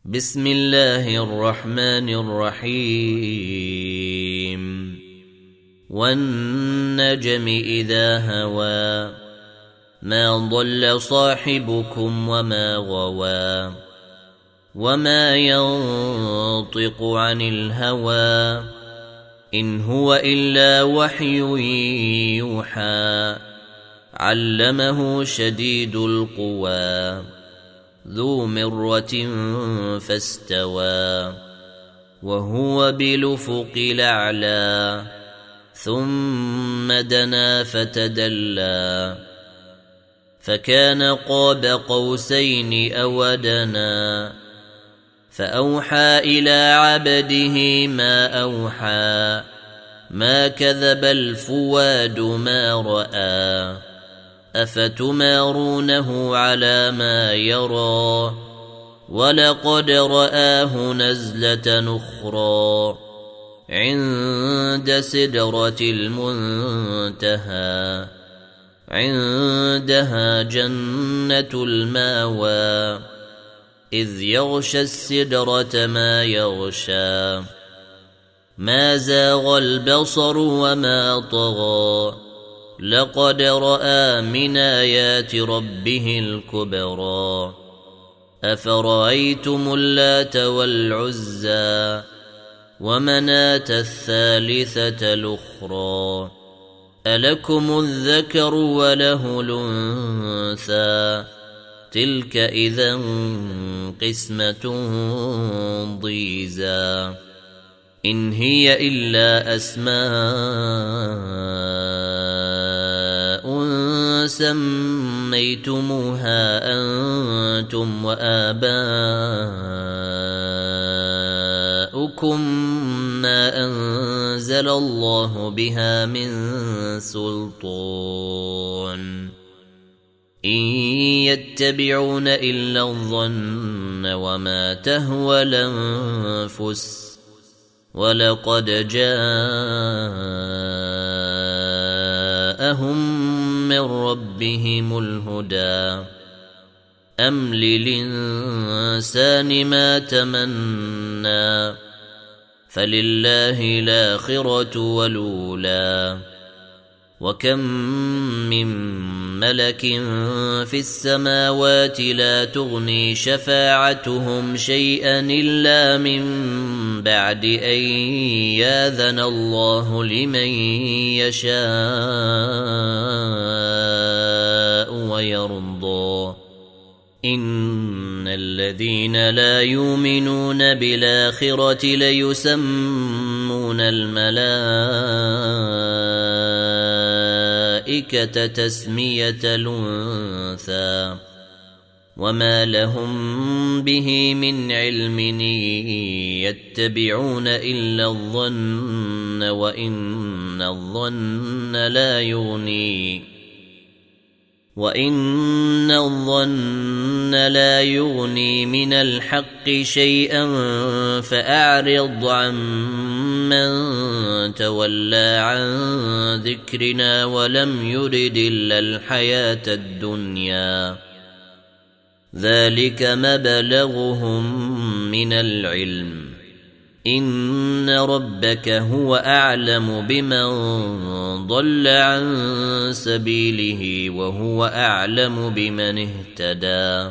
بسم الله الرحمن الرحيم والنجم إذا هوى ما ضل صاحبكم وما غوى وما ينطق عن الهوى إن هو إلا وحي يوحى علمه شديد القوى ذو مرة فاستوى وهو بالأفق الأعلى ثم دنا فتدلى فكان قاب قوسين أو أدنى فأوحى إلى عبده ما أوحى ما كذب الفؤاد ما رأى أفتمارونه على ما يرى ولقد رآه نزلة أخرى عند سدرة المنتهى عندها جنة الماوى إذ يغشى السدرة ما يغشى ما زاغ البصر وما طغى لقد رأى من آيات ربه الكبرى أفرأيتم اللات والعزى ومناة الثالثة الأخرى ألكم الذكر وله الأنثى تلك إذا قسمة ضيزى إن هي إلا أسماء سميتموها أنتم وآباؤكم ما أنزل الله بها من سلطان إن يتبعون إلا الظن وما تهوى الأنفس ولقد جاءهم من ربهم الهدى أم للإنسان ما تمنى فلله الآخرة والأولى وكم من ملك في السماوات لا تغني شفاعتهم شيئا إلا من بعد أن يأذن الله لمن يشاء ويرضى إن الذين لا يؤمنون بالآخرة ليسمون الملائكة تسمية الأنثى وما لهم به من علم يتبعون إلا الظن وإن الظن لا يغني من الحق شيئا فأعرض عن من تولى عن ذكرنا ولم يرد إلا الحياة الدنيا ذلك مبلغهم من العلم إن ربك هو أعلم بمن ضل عن سبيله وهو أعلم بمن اهتدى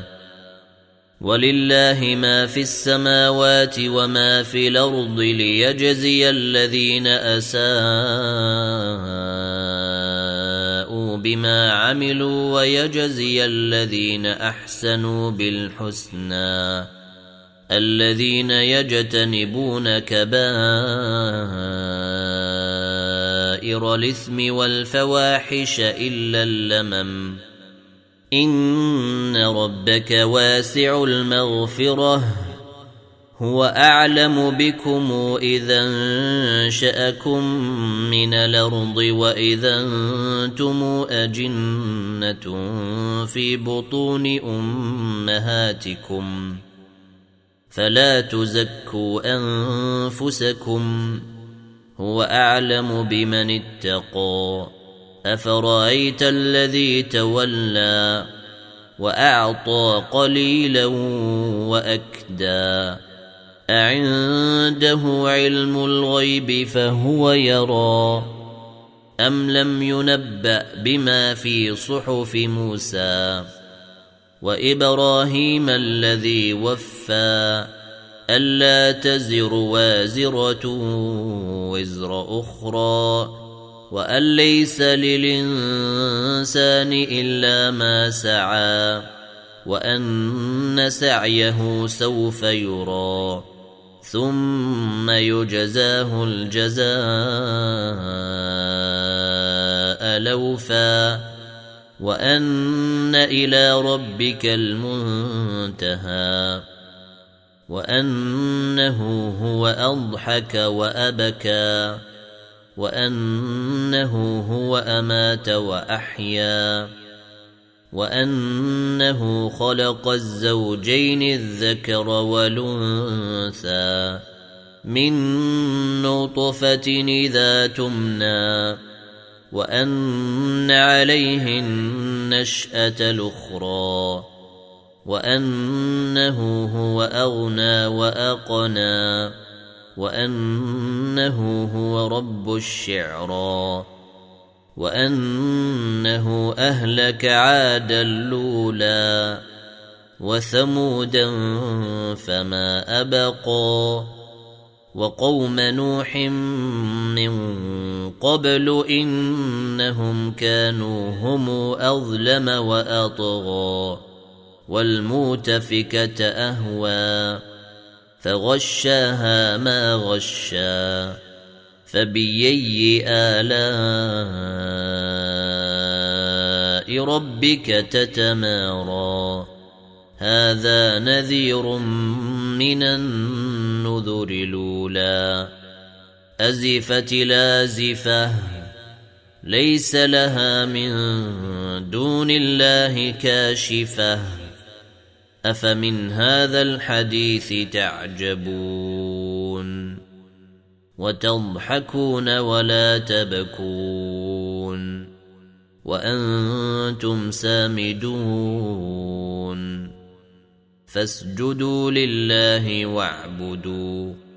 ولله ما في السماوات وما في الأرض ليجزي الذين أساءوا بما عملوا ويجزي الذين أحسنوا بالحسنى الذين يجتنبون كبائر الإثم والفواحش إلا اللمم إن ربك واسع المغفرة هو أعلم بكم إذا انشأكم من الأرض وإذا أنتم أجنة في بطون أمهاتكم فلا تزكوا أنفسكم هو أعلم بمن اتقى أفرأيت الذي تولى وأعطى قليلا وأكدى أعنده علم الغيب فهو يرى أم لم ينبأ بما في صحف موسى وإبراهيم الذي وفى ألا تزر وازرة وزر أخرى وأن ليس للإنسان إلا ما سعى وأن سعيه سوف يرى ثم يجزاه الجزاء الأوفى وأن إلى ربك المنتهى وأنه هو أضحك وأبكى وأنه هو أمات وأحيا وأنه خلق الزوجين الذكر والأنثى من نطفة إذا تمنى وأن عليه النشأة الأخرى وأنه هو أغنى وأقنى وأنه هو رب الشعرى وأنه أهلك عادا الأولى وثمودا فما أبقى وقوم نوح من قبل إنهم كانوا هم أظلم وأطغى والمؤتفكة أهوى فغشاها ما غشا فبأي آلاء ربك تتمارى هذا نذير من النذر الأولى أزفت لازفة ليس لها من دون الله كاشفة أفمن هذا الحديث تعجبون وتضحكون ولا تبكون وأنتم سامدون فاسجدوا لله واعبدوا